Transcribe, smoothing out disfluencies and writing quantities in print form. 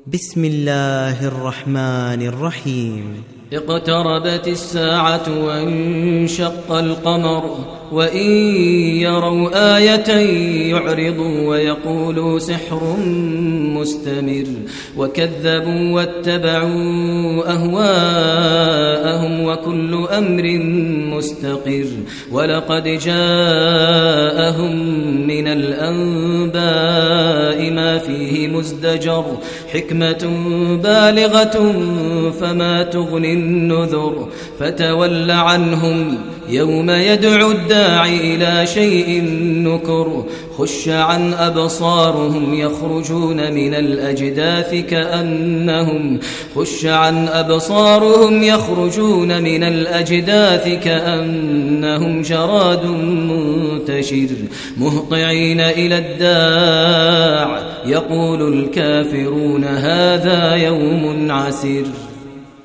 بسم الله الرحمن الرحيم. اقتربت الساعة وانشق القمر وإن يروا آية يعرضوا ويقولوا سحر مستمر وكذبوا واتبعوا أهواءهم وكل أمر مستقر ولقد جاءهم من الأنباء ما فيه مزدجر حكمة بالغة فما تغني النذر فتول عنهم يوم يدعو الداعي إلى شيء نكر خش عن أبصارهم يخرجون من الأجداث كأنهم جراد منتشر مهطعين إلى الداع يقول الكافرون هذا يوم عسر.